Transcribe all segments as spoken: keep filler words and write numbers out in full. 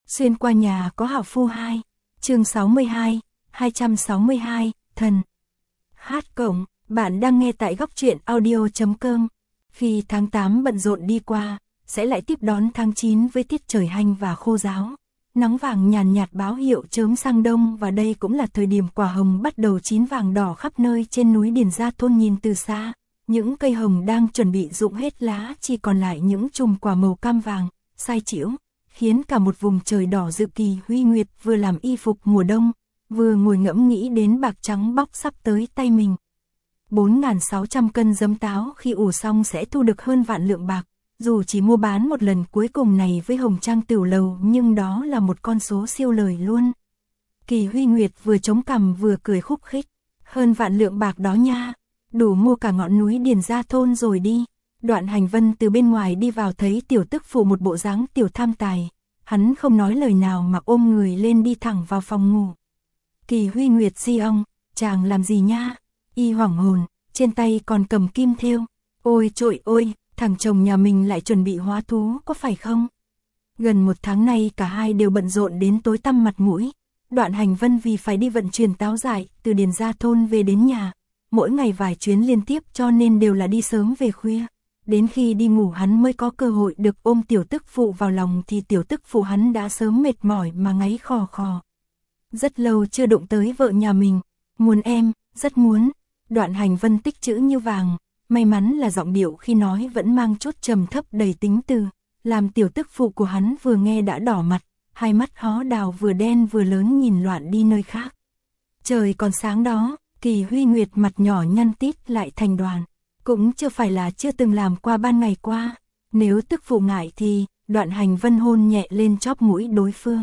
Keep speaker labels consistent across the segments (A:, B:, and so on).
A: Xuyên qua nhà có hảo phu hai. Chương sáu mươi hai, hai trăm sáu mươi hai, thần. Hát cổng, bạn đang nghe tại góc truyện audio chấm com. Khi tháng tám bận rộn đi qua, sẽ lại tiếp đón tháng chín với tiết trời hanh và khô ráo. Nắng vàng nhàn nhạt báo hiệu chớm sang đông, và đây cũng là thời điểm quả hồng bắt đầu chín vàng đỏ khắp nơi trên núi Điền Gia Thôn. Nhìn từ xa, những cây hồng đang chuẩn bị rụng hết lá, chỉ còn lại những chùm quả màu cam vàng, sai chĩu, khiến cả một vùng trời đỏ rực. Kỳ Huy Nguyệt vừa làm y phục mùa đông, vừa ngồi ngẫm nghĩ đến bạc trắng bóc sắp tới tay mình. bốn nghìn sáu trăm cân giấm táo khi ủ xong sẽ thu được hơn vạn lượng bạc. Dù chỉ mua bán một lần cuối cùng này với Hồng Trang Tửu Lầu, nhưng đó là một con số siêu lời luôn. Kỳ Huy Nguyệt vừa chống cằm vừa cười khúc khích. Hơn vạn lượng bạc đó nha, đủ mua cả ngọn núi Điền Gia Thôn rồi đi. Đoạn Hành Vân từ bên ngoài đi vào thấy tiểu tức phụ một bộ dáng tiểu tham tài. Hắn không nói lời nào mà ôm người lên đi thẳng vào phòng ngủ. Kỳ Huy Nguyệt di ông, chàng làm gì nha? Y hoảng hồn, trên tay còn cầm kim thêu. Ôi trội ôi, thằng chồng nhà mình lại chuẩn bị hóa thú có phải không? Gần một tháng nay cả hai đều bận rộn đến tối tăm mặt mũi. Đoạn Hành Vân vì phải đi vận chuyển táo dại từ Điền Gia Thôn về đến nhà, mỗi ngày vài chuyến liên tiếp cho nên đều là đi sớm về khuya. Đến khi đi ngủ hắn mới có cơ hội được ôm tiểu tức phụ vào lòng thì tiểu tức phụ hắn đã sớm mệt mỏi mà ngáy khò khò. Rất lâu chưa đụng tới vợ nhà mình, muốn em, rất muốn. Đoạn Hành Vân tích chữ như vàng, may mắn là giọng điệu khi nói vẫn mang chút trầm thấp đầy tính từ, làm tiểu tức phụ của hắn vừa nghe đã đỏ mặt, hai mắt hó đào vừa đen vừa lớn nhìn loạn đi nơi khác. Trời còn sáng đó, Kỳ Huy Nguyệt mặt nhỏ nhăn tít lại thành đoàn. Cũng chưa phải là chưa từng làm qua ban ngày qua. Nếu tức phụ ngại thì, Đoạn Hành Vân hôn nhẹ lên chóp mũi đối phương.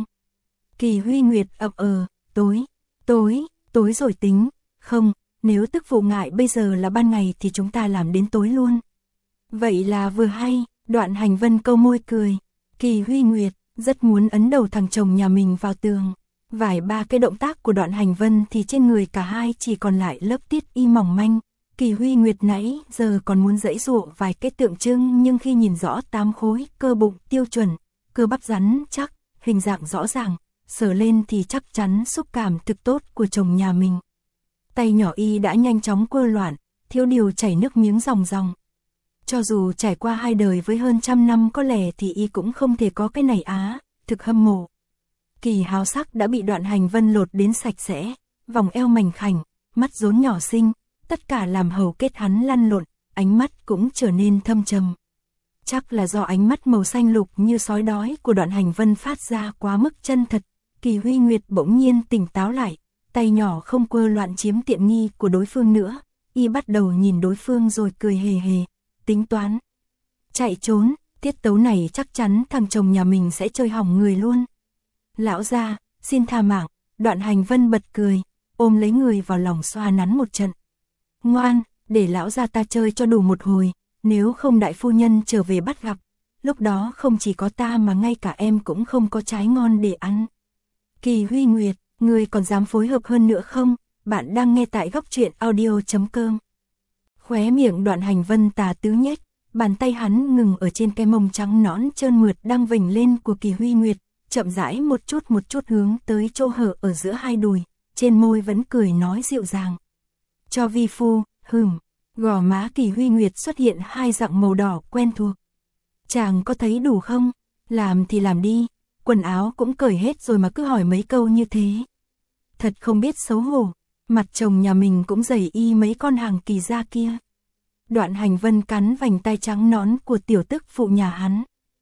A: Kỳ Huy Nguyệt ậm ờ, tối, tối, tối rồi tính. Không, nếu tức phụ ngại bây giờ là ban ngày thì chúng ta làm đến tối luôn. Vậy là vừa hay, Đoạn Hành Vân câu môi cười. Kỳ Huy Nguyệt rất muốn ấn đầu thằng chồng nhà mình vào tường. Vài ba cái động tác của Đoạn Hành Vân thì trên người cả hai chỉ còn lại lớp tiết y mỏng manh. Kỳ Huy Nguyệt nãy giờ còn muốn giãy giụa vài cái tượng trưng, nhưng khi nhìn rõ tám khối cơ bụng tiêu chuẩn, cơ bắp rắn chắc, hình dạng rõ ràng, sờ lên thì chắc chắn xúc cảm thực tốt của chồng nhà mình. Tay nhỏ y đã nhanh chóng quơ loạn, thiếu điều chảy nước miếng ròng ròng. Cho dù trải qua hai đời với hơn trăm năm có lẽ thì y cũng không thể có cái này á, thực hâm mộ. Kỳ háo sắc đã bị Đoạn Hành Vân lột đến sạch sẽ, vòng eo mảnh khảnh, mắt rốn nhỏ xinh, tất cả làm hầu kết hắn lăn lộn, ánh mắt cũng trở nên thâm trầm. Chắc là do ánh mắt màu xanh lục như sói đói của Đoạn Hành Vân phát ra quá mức chân thật. Kỳ Huy Nguyệt bỗng nhiên tỉnh táo lại, tay nhỏ không quơ loạn chiếm tiện nghi của đối phương nữa, y bắt đầu nhìn đối phương rồi cười hề hề, tính toán. Chạy trốn, tiết tấu này chắc chắn thằng chồng nhà mình sẽ chơi hỏng người luôn. Lão gia, xin tha mạng. Đoạn Hành Vân bật cười, ôm lấy người vào lòng xoa nắn một trận. Ngoan, để lão gia ta chơi cho đủ một hồi, nếu không đại phu nhân trở về bắt gặp, lúc đó không chỉ có ta mà ngay cả em cũng không có trái ngon để ăn. Kỳ Huy Nguyệt, người còn dám phối hợp hơn nữa không? Bạn đang nghe tại góc truyện audio chấm com. Khóe miệng Đoạn Hành Vân tà tứ nhếch, bàn tay hắn ngừng ở trên cái mông trắng nõn trơn mượt đang vểnh lên của Kỳ Huy Nguyệt, chậm rãi một chút một chút hướng tới chỗ hở ở giữa hai đùi, trên môi vẫn cười nói dịu dàng. Cho vi phu, hừm, gò má Kỳ Huy Nguyệt xuất hiện hai dặn màu đỏ quen thuộc. Chàng có thấy đủ không? Làm thì làm đi, quần áo cũng cởi hết rồi mà cứ hỏi mấy câu như thế. Thật không biết xấu hổ, mặt chồng nhà mình cũng giày y mấy con hàng kỳ gia kia. Đoạn Hành Vân cắn vành tay trắng nón của tiểu tức phụ nhà hắn.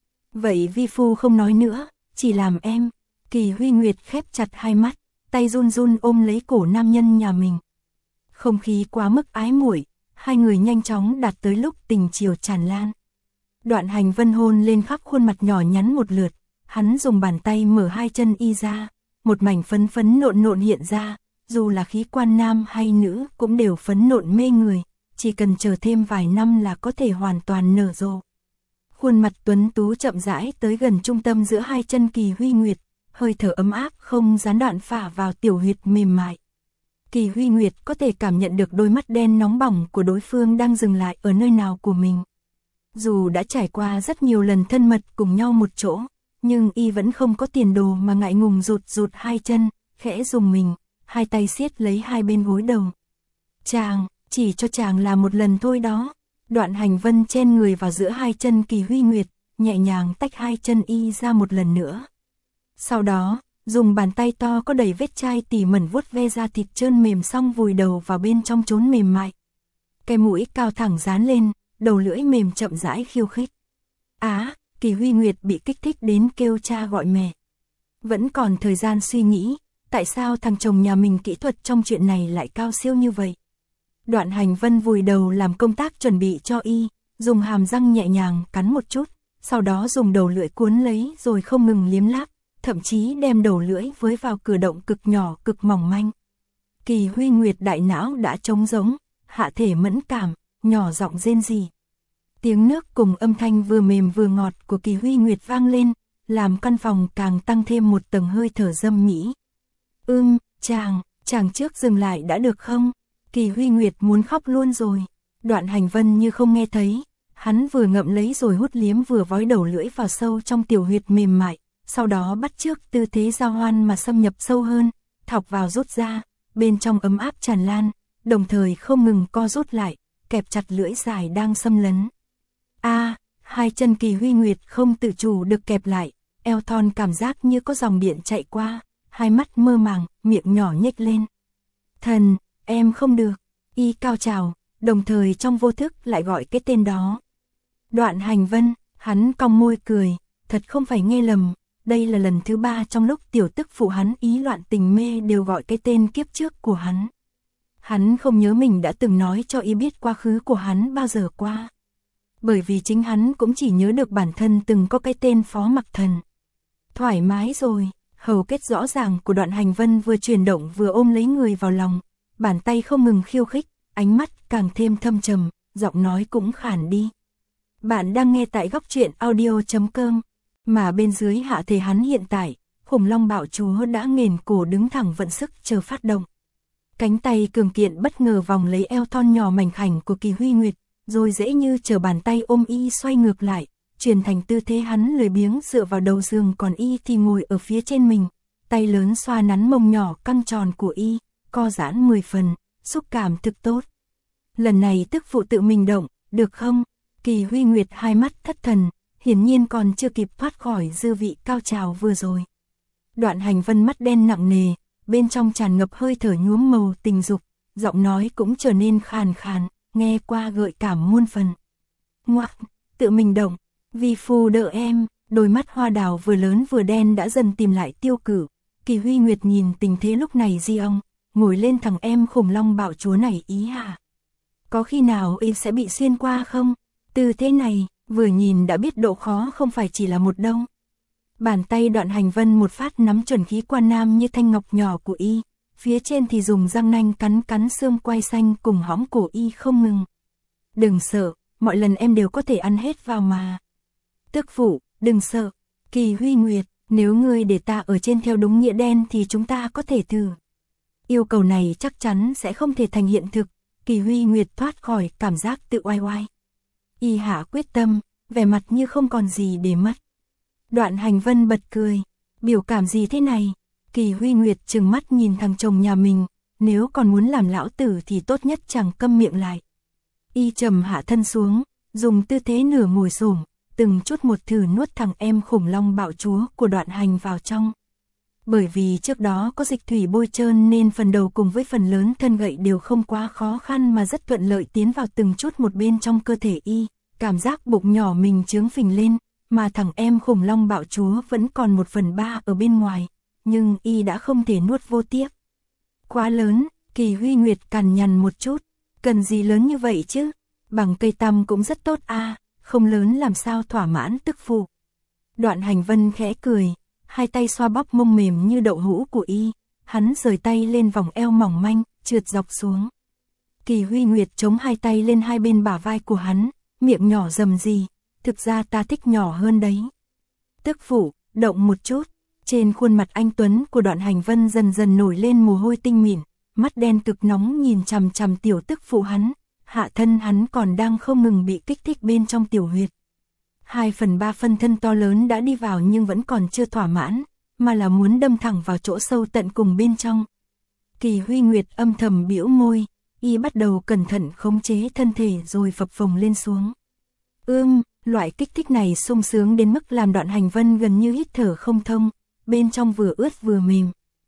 A: Vậy vi phu không nói nữa, chỉ làm em. Kỳ Huy Nguyệt khép chặt hai mắt, tay run run ôm lấy cổ nam nhân nhà mình. Không khí quá mức ái muội, hai người nhanh chóng đạt tới lúc tình chiều tràn lan. Đoạn Hành Vân hôn lên khắp khuôn mặt nhỏ nhắn một lượt, hắn dùng bàn tay mở hai chân y ra, một mảnh phấn phấn nộn nộn hiện ra, dù là khí quan nam hay nữ cũng đều phấn nộn mê người, chỉ cần chờ thêm vài năm là có thể hoàn toàn nở rộ. Khuôn mặt tuấn tú chậm rãi tới gần trung tâm giữa hai chân Kỳ Huy Nguyệt, hơi thở ấm áp không gián đoạn phả vào tiểu huyệt mềm mại. Kỳ Huy Nguyệt có thể cảm nhận được đôi mắt đen nóng bỏng của đối phương đang dừng lại ở nơi nào của mình. Dù đã trải qua rất nhiều lần thân mật cùng nhau một chỗ, nhưng y vẫn không có tiền đồ mà ngại ngùng rụt rụt hai chân, khẽ dùng mình, hai tay siết lấy hai bên gối đầu. Chàng, chỉ cho chàng làm một lần thôi đó. Đoạn Hành Vân chen người vào giữa hai chân Kỳ Huy Nguyệt, nhẹ nhàng tách hai chân y ra một lần nữa. Sau đó, dùng bàn tay to có đầy vết chai tỉ mẩn vuốt ve da thịt trơn mềm xong vùi đầu vào bên trong chốn mềm mại. Cái mũi cao thẳng dán lên, đầu lưỡi mềm chậm rãi khiêu khích. Á, Kỳ Huy Nguyệt bị kích thích đến kêu cha gọi mẹ. Vẫn còn thời gian suy nghĩ, tại sao thằng chồng nhà mình kỹ thuật trong chuyện này lại cao siêu như vậy. Đoạn Hành Vân vùi đầu làm công tác chuẩn bị cho y, dùng hàm răng nhẹ nhàng cắn một chút, sau đó dùng đầu lưỡi cuốn lấy rồi không ngừng liếm láp, thậm chí đem đầu lưỡi với vào cử động cực nhỏ cực mỏng manh. Kỳ Huy Nguyệt đại não đã trống rỗng, hạ thể mẫn cảm, nhỏ giọng rên rỉ. Tiếng nước cùng âm thanh vừa mềm vừa ngọt của Kỳ Huy Nguyệt vang lên, làm căn phòng càng tăng thêm một tầng hơi thở dâm mỹ. Ưm, chàng, chàng trước dừng lại đã được không? Kỳ Huy Nguyệt muốn khóc luôn rồi. Đoạn Hành Vân như không nghe thấy, hắn vừa ngậm lấy rồi hút liếm vừa vói đầu lưỡi vào sâu trong tiểu huyệt mềm mại, sau đó bắt chước tư thế giao hoan mà xâm nhập sâu hơn, thọc vào rút ra, bên trong ấm áp tràn lan, đồng thời không ngừng co rút lại, kẹp chặt lưỡi dài đang xâm lấn. A, à, hai chân Kỳ Huy Nguyệt không tự chủ được kẹp lại, eo thon cảm giác như có dòng điện chạy qua, hai mắt mơ màng, miệng nhỏ nhếch lên. Thần, em không được, y cao trào, đồng thời trong vô thức lại gọi cái tên đó. Đoạn Hành Vân, hắn cong môi cười, thật không phải nghe lầm, đây là lần thứ ba trong lúc tiểu tức phụ hắn ý loạn tình mê đều gọi cái tên kiếp trước của hắn. Hắn không nhớ mình đã từng nói cho y biết quá khứ của hắn bao giờ qua. Bởi vì chính hắn cũng chỉ nhớ được bản thân từng có cái tên Phó Mặc Thần. Thoải mái rồi, hầu kết rõ ràng của Đoạn Hành Vân vừa chuyển động vừa ôm lấy người vào lòng, bàn tay không ngừng khiêu khích, ánh mắt càng thêm thâm trầm, giọng nói cũng khản đi. Bạn đang nghe tại góc truyện audio chấm com, mà bên dưới hạ thể hắn hiện tại, khủng long bạo chúa đã nghền cổ đứng thẳng vận sức chờ phát động. Cánh tay cường kiện bất ngờ vòng lấy eo thon nhỏ mảnh khảnh của Kỳ Huy Nguyệt, rồi dễ như chờ bàn tay ôm y xoay ngược lại, chuyển thành tư thế hắn lười biếng dựa vào đầu giường còn y thì ngồi ở phía trên mình, tay lớn xoa nắn mông nhỏ căng tròn của y, co giãn mười phần, xúc cảm thực tốt. Lần này tức phụ tự mình động, được không? Kỳ Huy Nguyệt hai mắt thất thần, hiển nhiên còn chưa kịp thoát khỏi dư vị cao trào vừa rồi. Đoạn Hành Vân mắt đen nặng nề, bên trong tràn ngập hơi thở nhuốm màu tình dục, giọng nói cũng trở nên khàn khàn, nghe qua gợi cảm muôn phần. Ngoặc, tự mình động, vi phu đỡ em, đôi mắt hoa đào vừa lớn vừa đen đã dần tìm lại tiêu cử. Kỳ Huy Nguyệt nhìn tình thế lúc này di ông, ngồi lên thằng em khủng long bạo chúa này ý hả? Có khi nào y sẽ bị xuyên qua không? Từ thế này, vừa nhìn đã biết độ khó không phải chỉ là một đâu. Bàn tay Đoạn Hành Vân một phát nắm chuẩn khí quan nam như thanh ngọc nhỏ của y, phía trên thì dùng răng nanh cắn cắn xương quai xanh cùng hõm cổ y không ngừng. Đừng sợ, mọi lần em đều có thể ăn hết vào mà. Tức phụ, đừng sợ. Kỳ Huy Nguyệt, nếu ngươi để ta ở trên theo đúng nghĩa đen thì chúng ta có thể thử. Yêu cầu này chắc chắn sẽ không thể thành hiện thực. Kỳ Huy Nguyệt thoát khỏi cảm giác tự oai oai. Y hạ quyết tâm, vẻ mặt như không còn gì để mất. Đoạn Hành Vân bật cười, biểu cảm gì thế này? Kỳ Huy Nguyệt trừng mắt nhìn thằng chồng nhà mình, nếu còn muốn làm lão tử thì tốt nhất chẳng câm miệng lại. Y trầm hạ thân xuống, dùng tư thế nửa ngồi xổm, từng chút một thử nuốt thằng em khủng long bạo chúa của Đoạn Hành vào trong. Bởi vì trước đó có dịch thủy bôi trơn nên phần đầu cùng với phần lớn thân gậy đều không quá khó khăn mà rất thuận lợi tiến vào từng chút một bên trong cơ thể y, cảm giác bụng nhỏ mình trướng phình lên, mà thằng em khủng long bạo chúa vẫn còn một phần ba ở bên ngoài, nhưng y đã không thể nuốt vô tiếp. Quá lớn, Kỳ Huy Nguyệt cằn nhằn một chút, cần gì lớn như vậy chứ, bằng cây tăm cũng rất tốt a, à, không lớn làm sao thỏa mãn tức phụ. Đoạn Hành Vân khẽ cười, hai tay xoa bóp mông mềm như đậu hũ của y, hắn rời tay lên vòng eo mỏng manh, trượt dọc xuống. Kỳ Huy Nguyệt chống hai tay lên hai bên bả vai của hắn, miệng nhỏ rầm rì, thực ra ta thích nhỏ hơn đấy. Tức phụ, động một chút, trên khuôn mặt anh tuấn của Đoạn Hành Vân dần dần nổi lên mồ hôi tinh mịn, mắt đen cực nóng nhìn chằm chằm tiểu tức phụ hắn, hạ thân hắn còn đang không ngừng bị kích thích bên trong tiểu huyệt. Hai phần ba phân thân to lớn đã đi vào nhưng vẫn còn chưa thỏa mãn, mà là muốn đâm thẳng vào chỗ sâu tận cùng bên trong. Kỳ Huy Nguyệt âm thầm bĩu môi, y bắt đầu cẩn thận khống chế thân thể rồi phập phồng lên xuống. Ưm, loại kích thích này sung sướng đến mức làm Đoạn Hành Vân gần như hít thở không thông, bên trong vừa ướt vừa mềm.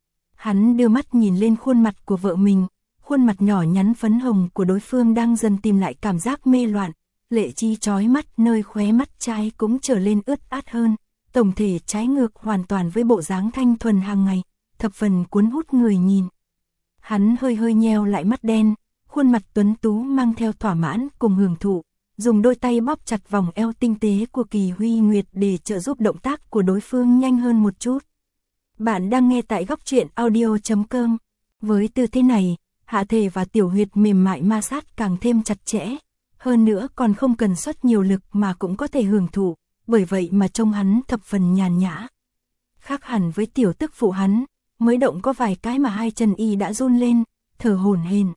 A: Hắn đưa mắt nhìn lên khuôn mặt của vợ mình, khuôn mặt nhỏ nhắn phấn hồng của đối phương đang dần tìm lại cảm giác mê loạn, lệ chi chói mắt nơi khóe mắt trái cũng trở lên ướt át hơn, tổng thể trái ngược hoàn toàn với bộ dáng thanh thuần hàng ngày, thập phần cuốn hút người nhìn. Hắn hơi hơi nheo lại mắt đen, khuôn mặt tuấn tú mang theo thỏa mãn cùng hưởng thụ, dùng đôi tay bóp chặt vòng eo tinh tế của Kỳ Huy Nguyệt để trợ giúp động tác của đối phương nhanh hơn một chút. Bạn đang nghe tại góc truyện audio chấm com. Với tư thế này, hạ thể và tiểu huyệt mềm mại ma sát càng thêm chặt chẽ, hơn nữa còn không cần xuất nhiều lực mà cũng có thể hưởng thụ, bởi vậy mà trông hắn thập phần nhàn nhã. Khác hẳn với tiểu tức phụ hắn, mới động có vài cái mà hai chân y đã run lên, thở hổn hển.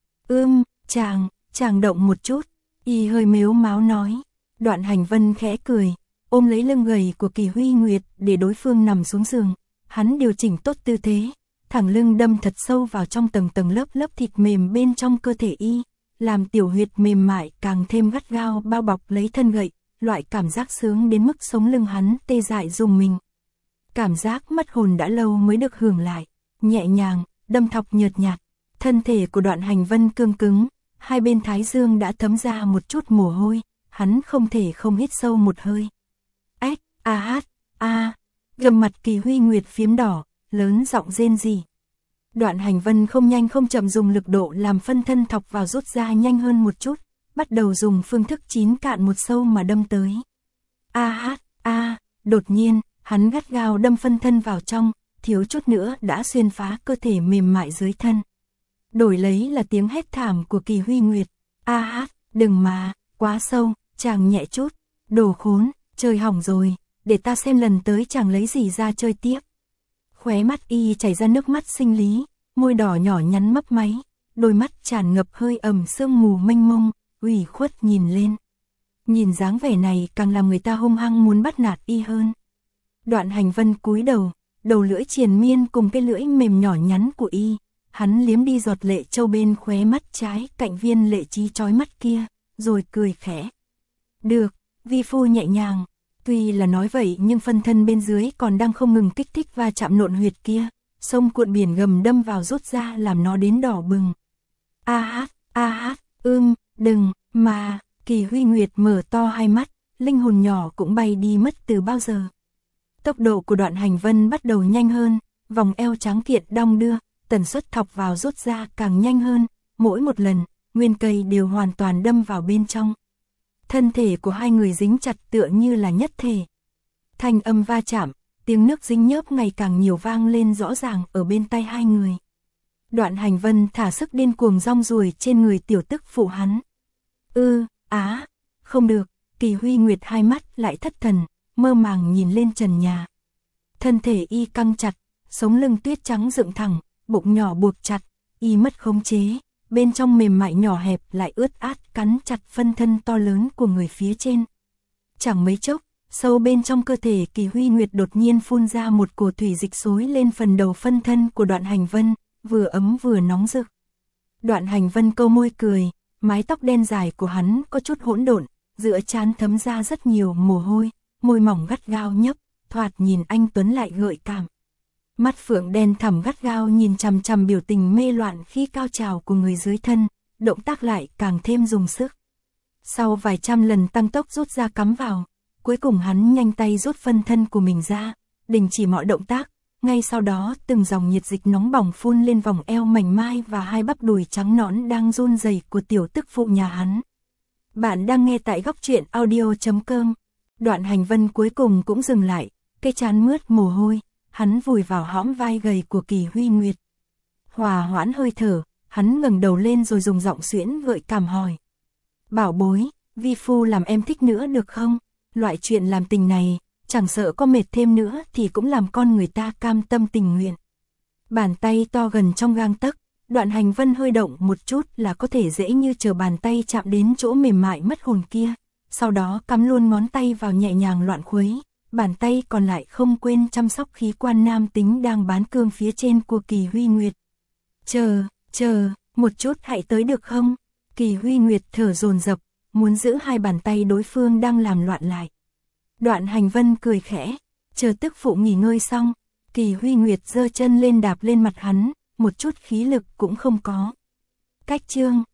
A: Ưm, chàng, chàng động một chút, y hơi mếu máo nói. Đoạn Hành Vân khẽ cười, ôm lấy lưng gầy của Kỳ Huy Nguyệt để đối phương nằm xuống giường. Hắn điều chỉnh tốt tư thế, thẳng lưng đâm thật sâu vào trong tầng tầng lớp lớp thịt mềm bên trong cơ thể y, làm tiểu huyệt mềm mại càng thêm gắt gao bao bọc lấy thân gậy, loại cảm giác sướng đến mức sống lưng hắn tê dại rùng mình. Cảm giác mất hồn đã lâu mới được hưởng lại, nhẹ nhàng, đâm thọc nhợt nhạt, thân thể của Đoạn Hành Vân cương cứng, hai bên thái dương đã thấm ra một chút mồ hôi, hắn không thể không hít sâu một hơi. Ếch, a hát, a, gầm mặt Kỳ Huy Nguyệt phiếm đỏ, lớn giọng rên rỉ. Đoạn Hành Vân không nhanh không chậm dùng lực độ làm phân thân thọc vào rút ra nhanh hơn một chút, bắt đầu dùng phương thức chín cạn một sâu mà đâm tới. A hát, a, đột nhiên, hắn gắt gao đâm phân thân vào trong, thiếu chút nữa đã xuyên phá cơ thể mềm mại dưới thân. Đổi lấy là tiếng hét thảm của Kỳ Huy Nguyệt. A hát, đừng mà, quá sâu, chàng nhẹ chút, đồ khốn, chơi hỏng rồi, để ta xem lần tới chàng lấy gì ra chơi tiếp. Khóe mắt y chảy ra nước mắt sinh lý, môi đỏ nhỏ nhắn mấp máy, đôi mắt tràn ngập hơi ẩm sương mù mênh mông, ủy khuất nhìn lên. Nhìn dáng vẻ này càng làm người ta hung hăng muốn bắt nạt y hơn. Đoạn Hành Vân cúi đầu, đầu lưỡi triền miên cùng cái lưỡi mềm nhỏ nhắn của y, hắn liếm đi giọt lệ trâu bên khóe mắt trái cạnh viên lệ trí chói mắt kia, rồi cười khẽ. Được, vi phu nhẹ nhàng. Tuy là nói vậy nhưng phân thân bên dưới còn đang không ngừng kích thích và chạm nộn huyệt kia, sông cuộn biển gầm đâm vào rút ra làm nó đến đỏ bừng. A hát, a hát, ưm, đừng, mà, Kỳ Huy Nguyệt mở to hai mắt, linh hồn nhỏ cũng bay đi mất từ bao giờ. Tốc độ của Đoạn Hành Vân bắt đầu nhanh hơn, vòng eo trắng kiện đong đưa, tần suất thọc vào rút ra càng nhanh hơn, mỗi một lần, nguyên cây đều hoàn toàn đâm vào bên trong. Thân thể của hai người dính chặt tựa như là nhất thể. Thanh âm va chạm, tiếng nước dính nhớp ngày càng nhiều vang lên rõ ràng ở bên tai hai người. Đoạn Hành Vân thả sức điên cuồng rong ruổi trên người tiểu tức phụ hắn. Ư, á, không được, Kỳ Huy Nguyệt hai mắt lại thất thần, mơ màng nhìn lên trần nhà. Thân thể y căng chặt, sống lưng tuyết trắng dựng thẳng, bụng nhỏ buộc chặt, y mất khống chế. Bên trong mềm mại nhỏ hẹp lại ướt át cắn chặt phân thân to lớn của người phía trên. Chẳng mấy chốc, sâu bên trong cơ thể Kỳ Huy Nguyệt đột nhiên phun ra một cổ thủy dịch xối lên phần đầu phân thân của Đoạn Hành Vân, vừa ấm vừa nóng rực. Đoạn Hành Vân câu môi cười, mái tóc đen dài của hắn có chút hỗn độn, giữa trán thấm ra rất nhiều mồ hôi, môi mỏng gắt gao nhấp, thoạt nhìn anh tuấn lại gợi cảm. Mắt phượng đen thẳm gắt gao nhìn chằm chằm biểu tình mê loạn khi cao trào của người dưới thân, động tác lại càng thêm dùng sức. Sau vài trăm lần tăng tốc rút ra cắm vào, cuối cùng hắn nhanh tay rút phân thân của mình ra, đình chỉ mọi động tác, ngay sau đó từng dòng nhiệt dịch nóng bỏng phun lên vòng eo mảnh mai và hai bắp đùi trắng nõn đang run rẩy của tiểu tức phụ nhà hắn. Bạn đang nghe tại góc truyện audio chấm com. Đoạn Hành Vân cuối cùng cũng dừng lại, cái trán mướt mồ hôi. Hắn vùi vào hõm vai gầy của Kỳ Huy Nguyệt. Hòa hoãn hơi thở, hắn ngẩng đầu lên rồi dùng giọng xuyễn gợi cảm hỏi. Bảo bối, vi phu làm em thích nữa được không? Loại chuyện làm tình này, chẳng sợ có mệt thêm nữa thì cũng làm con người ta cam tâm tình nguyện. Bàn tay to gần trong gang tấc, Đoạn Hành Vân hơi động một chút là có thể dễ như chờ bàn tay chạm đến chỗ mềm mại mất hồn kia. sau đó cắm luôn ngón tay vào nhẹ nhàng loạn khuấy, bàn tay còn lại không quên chăm sóc khí quan nam tính đang bán cương phía trên của Kỳ Huy Nguyệt. Chờ, chờ, một chút hãy tới được không? Kỳ Huy Nguyệt thở dồn dập, muốn giữ hai bàn tay đối phương đang làm loạn lại. Đoạn Hành Vân cười khẽ, chờ tức phụ nghỉ ngơi xong, Kỳ Huy Nguyệt giơ chân lên đạp lên mặt hắn, một chút khí lực cũng không có. Cách chương